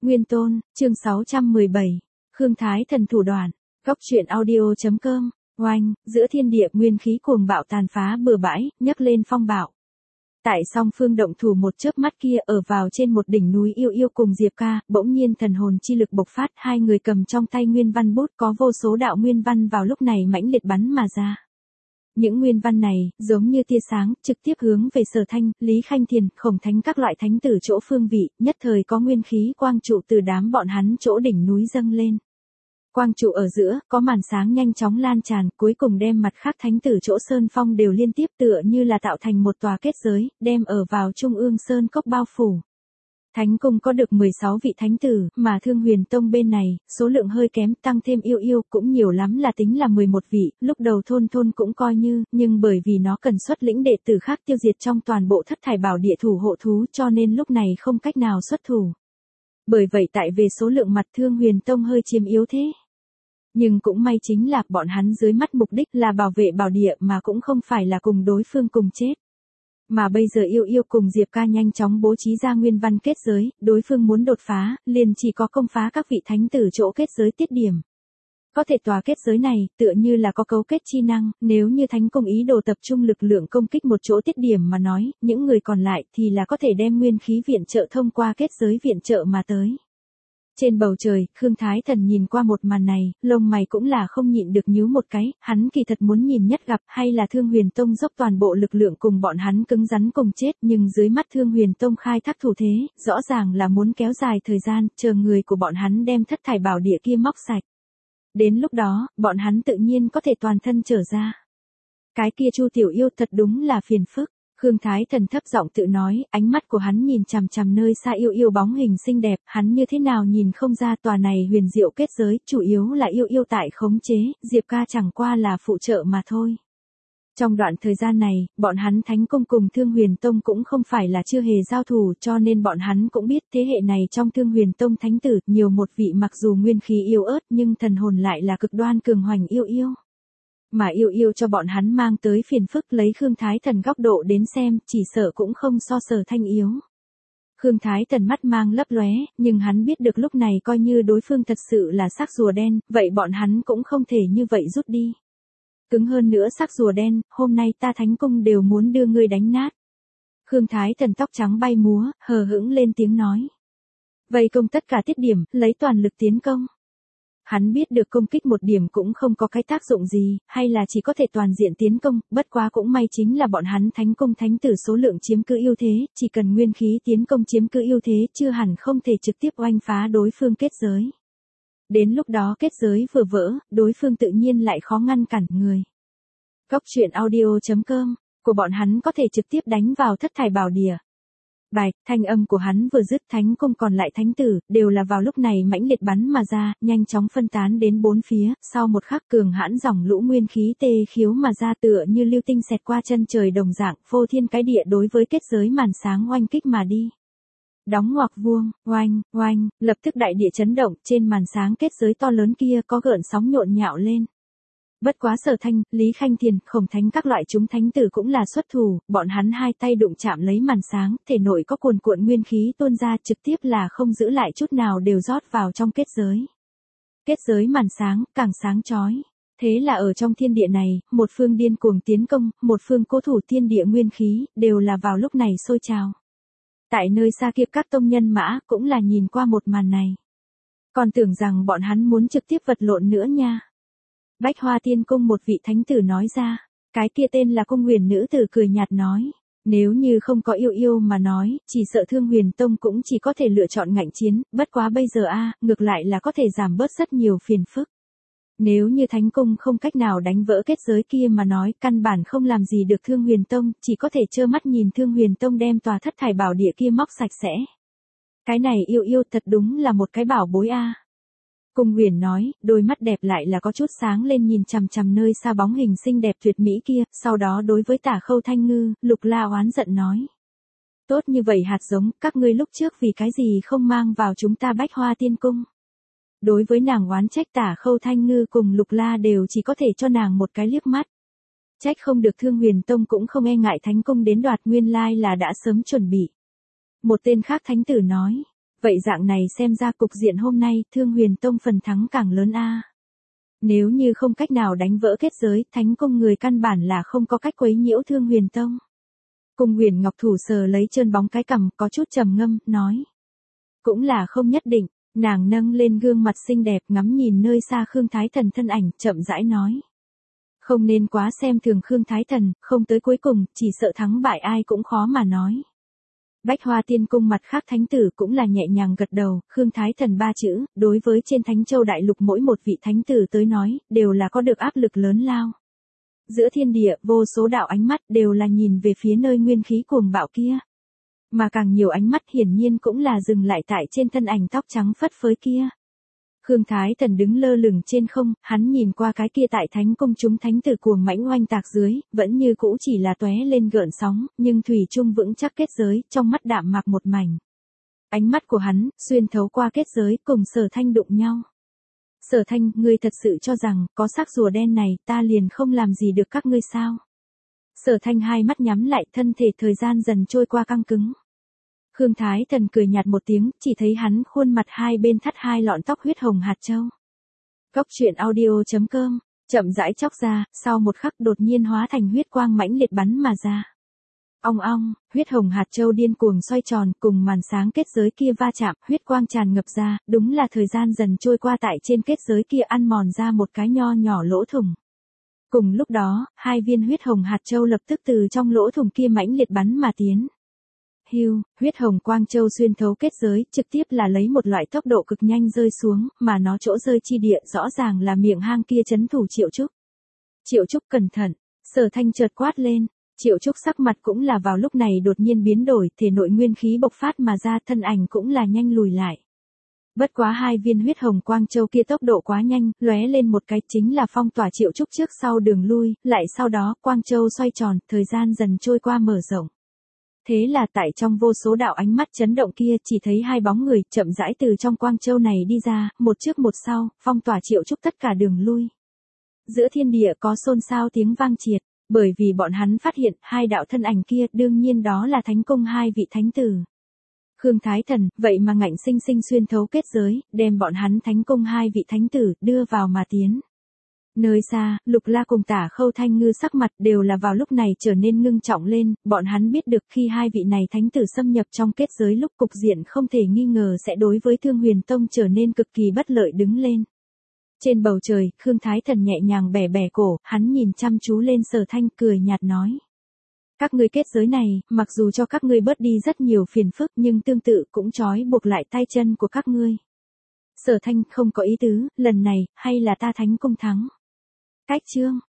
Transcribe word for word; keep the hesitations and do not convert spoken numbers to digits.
Nguyên Tôn, chương sáu trăm mười bảy, Khương Thái Thần thủ đoạn, góc truyện audio.com, oanh, giữa thiên địa nguyên khí cuồng bạo tàn phá bừa bãi, nhấc lên phong bạo. Tại song phương động thủ một chớp mắt kia ở vào trên một đỉnh núi yêu yêu cùng Diệp Ca, bỗng nhiên thần hồn chi lực bộc phát, hai người cầm trong tay nguyên văn bút có vô số đạo nguyên văn vào lúc này mãnh liệt bắn mà ra. Những nguyên văn này, giống như tia sáng, trực tiếp hướng về Sở Thanh, Lý Khanh Thiền, Khổng Thánh các loại thánh tử chỗ phương vị, nhất thời có nguyên khí quang trụ từ đám bọn hắn chỗ đỉnh núi dâng lên. Quang trụ ở giữa, có màn sáng nhanh chóng lan tràn, cuối cùng đem mặt khác thánh tử chỗ sơn phong đều liên tiếp tựa như là tạo thành một tòa kết giới, đem ở vào trung ương sơn cốc bao phủ. Thánh cung có được mười sáu vị thánh tử, mà Thương Huyền Tông bên này, số lượng hơi kém, tăng thêm yêu yêu cũng nhiều lắm là tính là mười một vị, lúc đầu thôn thôn cũng coi như, nhưng bởi vì nó cần xuất lĩnh đệ tử khác tiêu diệt trong toàn bộ thất thải bảo địa thủ hộ thú cho nên lúc này không cách nào xuất thủ. Bởi vậy tại về số lượng mặt Thương Huyền Tông hơi chiếm yếu thế. Nhưng cũng may chính là bọn hắn dưới mắt mục đích là bảo vệ bảo địa mà cũng không phải là cùng đối phương cùng chết. Mà bây giờ yêu yêu cùng Diệp Ca nhanh chóng bố trí ra nguyên văn kết giới, đối phương muốn đột phá, liền chỉ có công phá các vị thánh tử chỗ kết giới tiết điểm. Có thể tòa kết giới này, tựa như là có cấu kết chi năng, nếu như thánh cung ý đồ tập trung lực lượng công kích một chỗ tiết điểm mà nói, những người còn lại thì là có thể đem nguyên khí viện trợ thông qua kết giới viện trợ mà tới. Trên bầu trời, Khương Thái Thần nhìn qua một màn này, lông mày cũng là không nhịn được nhíu một cái, hắn kỳ thật muốn nhìn nhất gặp hay là Thương Huyền Tông dốc toàn bộ lực lượng cùng bọn hắn cứng rắn cùng chết, nhưng dưới mắt Thương Huyền Tông khai thác thủ thế, rõ ràng là muốn kéo dài thời gian, chờ người của bọn hắn đem thất thải bảo địa kia móc sạch. Đến lúc đó, bọn hắn tự nhiên có thể toàn thân trở ra. Cái kia Chu tiểu yêu thật đúng là phiền phức. Khương Thái Thần thấp giọng tự nói, ánh mắt của hắn nhìn chằm chằm nơi xa yêu yêu bóng hình xinh đẹp, hắn như thế nào nhìn không ra tòa này huyền diệu kết giới, chủ yếu là yêu yêu tại khống chế, Diệp Ca chẳng qua là phụ trợ mà thôi. Trong đoạn thời gian này, bọn hắn Thánh Cung cùng Thương Huyền Tông cũng không phải là chưa hề giao thủ cho nên bọn hắn cũng biết thế hệ này trong Thương Huyền Tông thánh tử, nhiều một vị mặc dù nguyên khí yếu ớt nhưng thần hồn lại là cực đoan cường hoành yêu yêu. Mà yêu yêu cho bọn hắn mang tới phiền phức lấy Khương Thái Thần góc độ đến xem, chỉ sợ cũng không so Sở Thanh yếu. Khương Thái Thần mắt mang lấp lóe, nhưng hắn biết được lúc này coi như đối phương thật sự là xác rùa đen, vậy bọn hắn cũng không thể như vậy rút đi. Cứng hơn nữa xác rùa đen, hôm nay ta Thánh Cung đều muốn đưa ngươi đánh nát. Khương Thái Thần tóc trắng bay múa, hờ hững lên tiếng nói. Vây công tất cả tiết điểm, lấy toàn lực tiến công. Hắn biết được công kích một điểm cũng không có cái tác dụng gì, hay là chỉ có thể toàn diện tiến công, bất quá cũng may chính là bọn hắn Thánh Cung thánh tử số lượng chiếm cứ ưu thế, chỉ cần nguyên khí tiến công chiếm cứ ưu thế chưa hẳn không thể trực tiếp oanh phá đối phương kết giới. Đến lúc đó kết giới vừa vỡ, đối phương tự nhiên lại khó ngăn cản người. Góc truyện audio.com, của bọn hắn có thể trực tiếp đánh vào thất thải bảo địa. Bài, thanh âm của hắn vừa dứt Thánh Cung còn lại thánh tử, đều là vào lúc này mãnh liệt bắn mà ra, nhanh chóng phân tán đến bốn phía, sau một khắc cường hãn dòng lũ nguyên khí tê khiếu mà ra tựa như lưu tinh xẹt qua chân trời đồng dạng, phô thiên cái địa đối với kết giới màn sáng oanh kích mà đi. Đóng ngoặc vuông, oanh, oanh, lập tức đại địa chấn động, trên màn sáng kết giới to lớn kia có gợn sóng nhộn nhạo lên. Bất quá Sở Thanh, Lý Khanh Thiền, Khổng Thánh các loại chúng thánh tử cũng là xuất thủ, bọn hắn hai tay đụng chạm lấy màn sáng, thể nội có cuồn cuộn nguyên khí tuôn ra trực tiếp là không giữ lại chút nào đều rót vào trong kết giới. Kết giới màn sáng, càng sáng chói. Thế là ở trong thiên địa này, một phương điên cuồng tiến công, một phương cố thủ thiên địa nguyên khí, đều là vào lúc này sôi trào. Tại nơi xa kia các tông nhân mã, cũng là nhìn qua một màn này. Còn tưởng rằng bọn hắn muốn trực tiếp vật lộn nữa nha. Bách Hoa Tiên Cung một vị thánh tử nói ra, cái kia tên là Cung Huyền nữ tử cười nhạt nói, nếu như không có yêu yêu mà nói, chỉ sợ Thương Huyền Tông cũng chỉ có thể lựa chọn ngạnh chiến, bất quá bây giờ a, ngược lại là có thể giảm bớt rất nhiều phiền phức. Nếu như Thánh Cung không cách nào đánh vỡ kết giới kia mà nói, căn bản không làm gì được Thương Huyền Tông, chỉ có thể trơ mắt nhìn Thương Huyền Tông đem tòa thất thải bảo địa kia móc sạch sẽ. Cái này yêu yêu thật đúng là một cái bảo bối a. Cung Huyền nói, đôi mắt đẹp lại là có chút sáng lên nhìn chằm chằm nơi xa bóng hình xinh đẹp tuyệt mỹ kia, sau đó đối với Tả Khâu Thanh Ngư, Lục La oán giận nói. Tốt như vậy hạt giống, các ngươi lúc trước vì cái gì không mang vào chúng ta Bách Hoa Tiên Cung. Đối với nàng oán trách Tả Khâu Thanh Ngư cùng Lục La đều chỉ có thể cho nàng một cái liếc mắt. Trách không được Thương Huyền Tông cũng không e ngại Thánh Cung đến đoạt, nguyên lai là đã sớm chuẩn bị. Một tên khác thánh tử nói. Vậy dạng này xem ra cục diện hôm nay, Thương Huyền Tông phần thắng càng lớn a. Nếu như không cách nào đánh vỡ kết giới, thánh cung người căn bản là không có cách quấy nhiễu Thương Huyền Tông. Cung Huyền Ngọc thủ sờ lấy trơn bóng cái cằm, có chút trầm ngâm, nói. Cũng là không nhất định, nàng nâng lên gương mặt xinh đẹp ngắm nhìn nơi xa Khương Thái Thần thân ảnh, chậm rãi nói. Không nên quá xem thường Khương Thái Thần, không tới cuối cùng, chỉ sợ thắng bại ai cũng khó mà nói. Bách Hoa Tiên Cung mặt khác thánh tử cũng là nhẹ nhàng gật đầu, Khương Thái Thần ba chữ, đối với trên Thánh Châu Đại Lục mỗi một vị thánh tử tới nói, đều là có được áp lực lớn lao. Giữa thiên địa, vô số đạo ánh mắt đều là nhìn về phía nơi nguyên khí cuồng bạo kia. Mà càng nhiều ánh mắt hiển nhiên cũng là dừng lại tại trên thân ảnh tóc trắng phất phới kia. Khương Thái Thần đứng lơ lửng trên không, hắn nhìn qua cái kia tại thánh cung chúng thánh tử cuồng mãnh oanh tạc dưới, vẫn như cũ chỉ là tóe lên gợn sóng, nhưng thủy chung vững chắc kết giới, trong mắt đạm mạc một mảnh. Ánh mắt của hắn, xuyên thấu qua kết giới, cùng Sở Thanh đụng nhau. Sở Thanh, ngươi thật sự cho rằng, có xác rùa đen này, ta liền không làm gì được các ngươi sao? Sở Thanh hai mắt nhắm lại, thân thể thời gian dần trôi qua căng cứng. Khương Thái Thần cười nhạt một tiếng, chỉ thấy hắn khuôn mặt hai bên thắt hai lọn tóc huyết hồng hạt châu. Góc truyện audio chấm com, chậm rãi chóc ra, sau một khắc đột nhiên hóa thành huyết quang mãnh liệt bắn mà ra. Ong ong, huyết hồng hạt châu điên cuồng xoay tròn, cùng màn sáng kết giới kia va chạm, huyết quang tràn ngập ra, đúng là thời gian dần trôi qua tại trên kết giới kia ăn mòn ra một cái nho nhỏ lỗ thủng. Cùng lúc đó, hai viên huyết hồng hạt châu lập tức từ trong lỗ thủng kia mãnh liệt bắn mà tiến. Hưu, huyết hồng quang châu xuyên thấu kết giới, trực tiếp là lấy một loại tốc độ cực nhanh rơi xuống, mà nó chỗ rơi chi địa rõ ràng là miệng hang kia trấn thủ Triệu Trúc. Triệu Trúc cẩn thận, Sở Thanh chợt quát lên, Triệu Trúc sắc mặt cũng là vào lúc này đột nhiên biến đổi, thể nội nguyên khí bộc phát mà ra, thân ảnh cũng là nhanh lùi lại. Bất quá hai viên huyết hồng quang châu kia tốc độ quá nhanh, lóe lên một cái chính là phong tỏa Triệu Trúc trước sau đường lui, lại sau đó quang châu xoay tròn, thời gian dần trôi qua mở rộng. Thế là tại trong vô số đạo ánh mắt chấn động kia chỉ thấy hai bóng người chậm rãi từ trong quang châu này đi ra, một trước một sau, phong tỏa Triệu Trúc tất cả đường lui. Giữa thiên địa có xôn xao tiếng vang triệt, bởi vì bọn hắn phát hiện hai đạo thân ảnh kia đương nhiên đó là thánh cung hai vị thánh tử. Khương Thái Thần, vậy mà ngạnh sinh sinh xuyên thấu kết giới, đem bọn hắn thánh cung hai vị thánh tử đưa vào mà tiến. Nơi xa, Lục La cùng Tả Khâu Thanh Ngư sắc mặt đều là vào lúc này trở nên ngưng trọng lên, bọn hắn biết được khi hai vị này thánh tử xâm nhập trong kết giới lúc cục diện không thể nghi ngờ sẽ đối với Thương Huyền Tông trở nên cực kỳ bất lợi đứng lên. Trên bầu trời, Khương Thái Thần nhẹ nhàng bẻ bẻ cổ, hắn nhìn chăm chú lên Sở Thanh cười nhạt nói. Các ngươi kết giới này, mặc dù cho các ngươi bớt đi rất nhiều phiền phức nhưng tương tự cũng trói buộc lại tay chân của các ngươi. Sở Thanh không có ý tứ, lần này, hay là ta thánh cung thắng. Cách chương.